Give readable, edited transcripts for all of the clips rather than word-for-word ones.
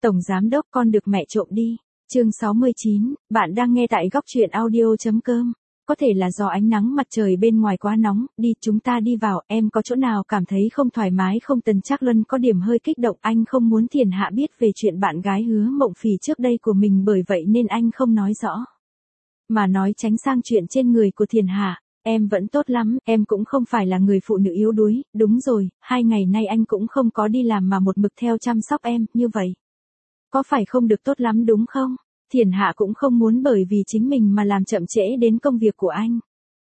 Tổng giám đốc con được mẹ trộm đi. Chương 69, bạn đang nghe tại góc truyện audio.com. Có thể là do ánh nắng mặt trời bên ngoài quá nóng, đi chúng ta đi vào, em có chỗ nào cảm thấy không thoải mái không? Tần Trác Luân có điểm hơi kích động, anh không muốn Thiền Hạ biết về chuyện bạn gái Hứa Mộng Phỉ trước đây của mình, bởi vậy nên anh không nói rõ. Mà nói tránh sang chuyện trên người của Thiền Hạ. Em vẫn tốt lắm, em cũng không phải là người phụ nữ yếu đuối, đúng rồi, 2 ngày nay anh cũng không có đi làm mà một mực theo chăm sóc em, như vậy. Có phải không được tốt lắm đúng không? Thiền Hạ cũng không muốn bởi vì chính mình mà làm chậm trễ đến công việc của anh.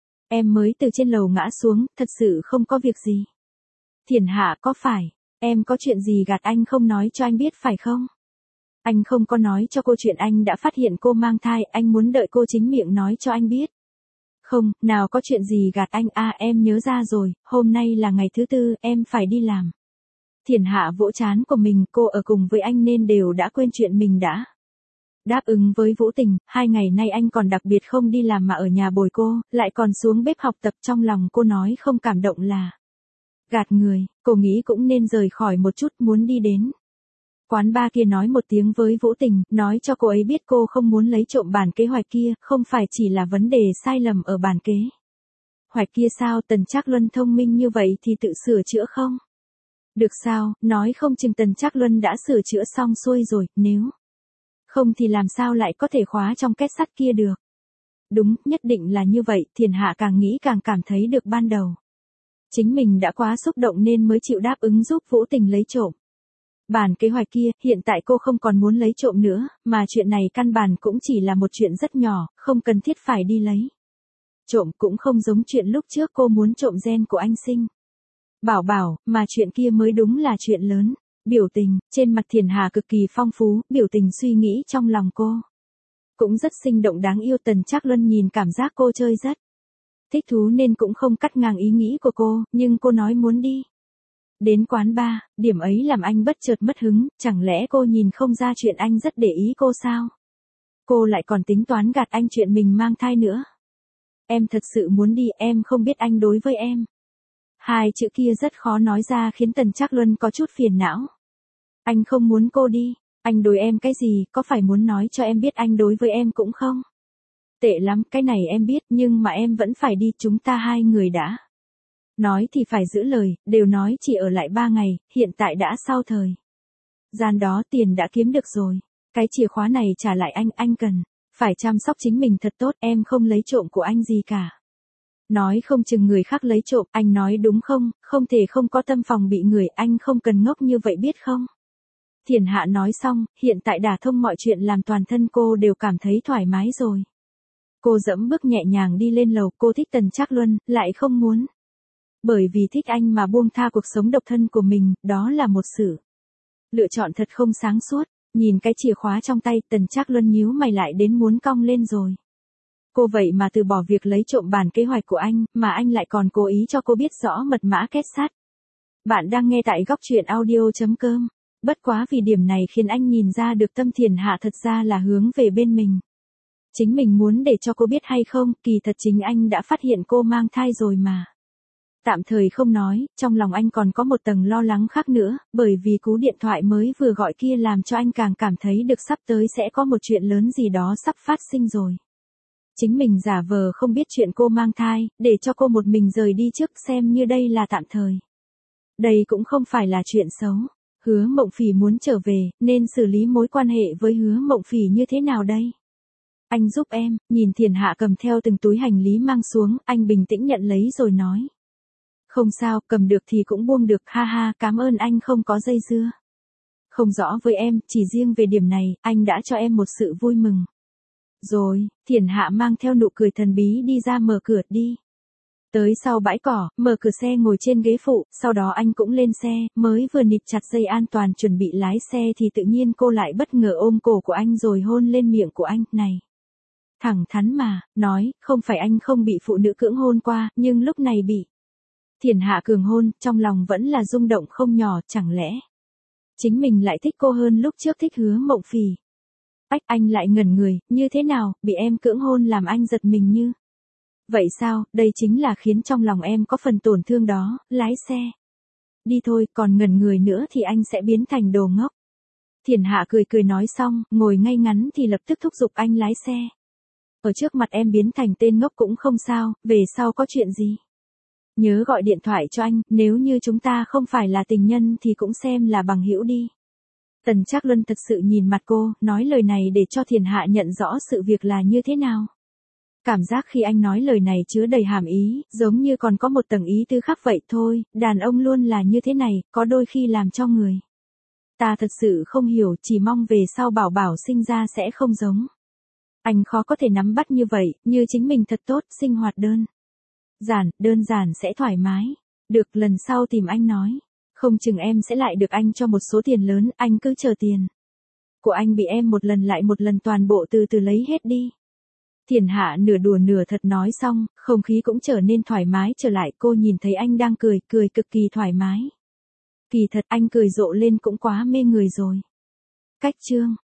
Em mới từ trên lầu ngã xuống, thật sự không có việc gì. Thiền Hạ, có phải, em có chuyện gì gạt anh không nói cho anh biết phải không? Anh không có nói cho cô chuyện anh đã phát hiện cô mang thai, anh muốn đợi cô chính miệng nói cho anh biết. Không, nào có chuyện gì gạt anh à, em nhớ ra rồi, hôm nay là ngày thứ tư, em phải đi làm. Thiền Hạ vỗ trán của mình, cô ở cùng với anh nên đều đã quên chuyện mình đã đáp ứng với Vũ Tình, 2 ngày nay anh còn đặc biệt không đi làm mà ở nhà bồi cô, lại còn xuống bếp học tập. Trong lòng cô nói không cảm động là gạt người, cô nghĩ cũng nên rời khỏi một chút, muốn đi đến quán bar kia nói một tiếng với Vũ Tình, nói cho cô ấy biết cô không muốn lấy trộm bản kế hoạch kia, không phải chỉ là vấn đề sai lầm ở bản kế hoạch kia sao? Tần Trác Luân thông minh như vậy thì tự sửa chữa không được sao? Nói không chừng Tần Trác Luân đã sửa chữa xong xuôi rồi, nếu không thì làm sao lại có thể khóa trong két sắt kia được? Đúng, nhất định là như vậy. Thiền Hạ càng nghĩ càng cảm thấy được ban đầu chính mình đã quá xúc động nên mới chịu đáp ứng giúp Vũ Tình lấy trộm bản kế hoạch kia. Hiện tại cô không còn muốn lấy trộm nữa, mà chuyện này căn bản cũng chỉ là một chuyện rất nhỏ, không cần thiết phải đi lấy trộm, cũng không giống chuyện lúc trước cô muốn trộm gen của anh Sinh Bảo Bảo, mà chuyện kia mới đúng là chuyện lớn. Biểu tình trên mặt Thiền Hạ cực kỳ phong phú, biểu tình suy nghĩ trong lòng cô cũng rất sinh động đáng yêu. Tần Trác Luân nhìn cảm giác cô chơi rất thích thú nên cũng không cắt ngang ý nghĩ của cô, nhưng cô nói muốn đi đến quán bar, điểm ấy làm anh bất chợt mất hứng, chẳng lẽ cô nhìn không ra chuyện anh rất để ý cô sao? Cô lại còn tính toán gạt anh chuyện mình mang thai nữa. Em thật sự muốn đi, em không biết anh đối với em. Hai chữ kia rất khó nói ra khiến Tần Trác Luân có chút phiền não. Anh không muốn cô đi, anh đối em cái gì, có phải muốn nói cho em biết anh đối với em cũng không? Tệ lắm, cái này em biết, nhưng mà em vẫn phải đi, chúng ta 2 người đã nói thì phải giữ lời, đều nói chỉ ở lại 3 ngày, hiện tại đã sau thời gian đó, tiền đã kiếm được rồi. Cái chìa khóa này trả lại anh cần phải chăm sóc chính mình thật tốt, em không lấy trộm của anh gì cả. Nói không chừng người khác lấy trộm, anh nói đúng không? Không thể không có tâm phòng bị người, anh không cần ngốc như vậy biết không? Thiền Hạ nói xong, hiện tại đả thông mọi chuyện làm toàn thân cô đều cảm thấy thoải mái rồi. Cô dẫm bước nhẹ nhàng đi lên lầu, cô thích Tần Trác Luân, lại không muốn bởi vì thích anh mà buông tha cuộc sống độc thân của mình, đó là một sự lựa chọn thật không sáng suốt. Nhìn cái chìa khóa trong tay, Tần Trác Luân nhíu mày lại đến muốn cong lên rồi. Cô vậy mà từ bỏ việc lấy trộm bản kế hoạch của anh, mà anh lại còn cố ý cho cô biết rõ mật mã két sắt. Bạn đang nghe tại góc truyện audio.com. Bất quá vì điểm này khiến anh nhìn ra được tâm Thiền Hạ thật ra là hướng về bên mình. Chính mình muốn để cho cô biết hay không, kỳ thật chính anh đã phát hiện cô mang thai rồi mà. Tạm thời không nói, trong lòng anh còn có một tầng lo lắng khác nữa, bởi vì cú điện thoại mới vừa gọi kia làm cho anh càng cảm thấy được sắp tới sẽ có một chuyện lớn gì đó sắp phát sinh rồi. Chính mình giả vờ không biết chuyện cô mang thai, để cho cô một mình rời đi trước, xem như đây là tạm thời. Đây cũng không phải là chuyện xấu. Hứa Mộng Phỉ muốn trở về, nên xử lý mối quan hệ với Hứa Mộng Phỉ như thế nào đây? Anh giúp em. Nhìn Thiền Hạ cầm theo từng túi hành lý mang xuống, anh bình tĩnh nhận lấy rồi nói. Không sao, cầm được thì cũng buông được, ha ha, cảm ơn anh không có dây dưa. Không rõ với em, chỉ riêng về điểm này, anh đã cho em một sự vui mừng. Rồi, Thiền Hạ mang theo nụ cười thần bí đi ra mở cửa đi. Tới sau bãi cỏ, mở cửa xe ngồi trên ghế phụ, sau đó anh cũng lên xe, mới vừa nịt chặt dây an toàn chuẩn bị lái xe thì tự nhiên cô lại bất ngờ ôm cổ của anh rồi hôn lên miệng của anh, này. Thẳng thắn mà, nói, không phải anh không bị phụ nữ cưỡng hôn qua, nhưng lúc này bị Thiền Hạ cường hôn, trong lòng vẫn là rung động không nhỏ, chẳng lẽ chính mình lại thích cô hơn lúc trước thích Hứa Mộng Phỉ. Anh lại ngẩn người, như thế nào, bị em cưỡng hôn làm anh giật mình như vậy sao? Đây chính là khiến trong lòng em có phần tổn thương đó. Lái xe đi thôi, còn ngẩn người nữa thì anh sẽ biến thành đồ ngốc. Thiền Hạ cười cười nói xong, ngồi ngay ngắn thì lập tức thúc giục anh lái xe. Ở trước mặt em biến thành tên ngốc cũng không sao, về sau có chuyện gì? Nhớ gọi điện thoại cho anh, nếu như chúng ta không phải là tình nhân thì cũng xem là bằng hữu đi. Tần Trác Luân thật sự nhìn mặt cô, nói lời này để cho Thiền Hạ nhận rõ sự việc là như thế nào. Cảm giác khi anh nói lời này chứa đầy hàm ý, giống như còn có một tầng ý tư khác vậy thôi, đàn ông luôn là như thế này, có đôi khi làm cho người ta thật sự không hiểu, chỉ mong về sau bảo bảo sinh ra sẽ không giống. Anh khó có thể nắm bắt như vậy, như chính mình thật tốt, sinh hoạt đơn giản sẽ thoải mái. Được, lần sau tìm anh nói. Không chừng em sẽ lại được anh cho một số tiền lớn, anh cứ chờ tiền của anh bị em một lần lại một lần toàn bộ từ từ lấy hết đi. Thiền Hạ nửa đùa nửa thật nói xong, không khí cũng trở nên thoải mái trở lại, cô nhìn thấy anh đang cười, cười cực kỳ thoải mái. Kỳ thật anh cười rộ lên cũng quá mê người rồi. Cách chương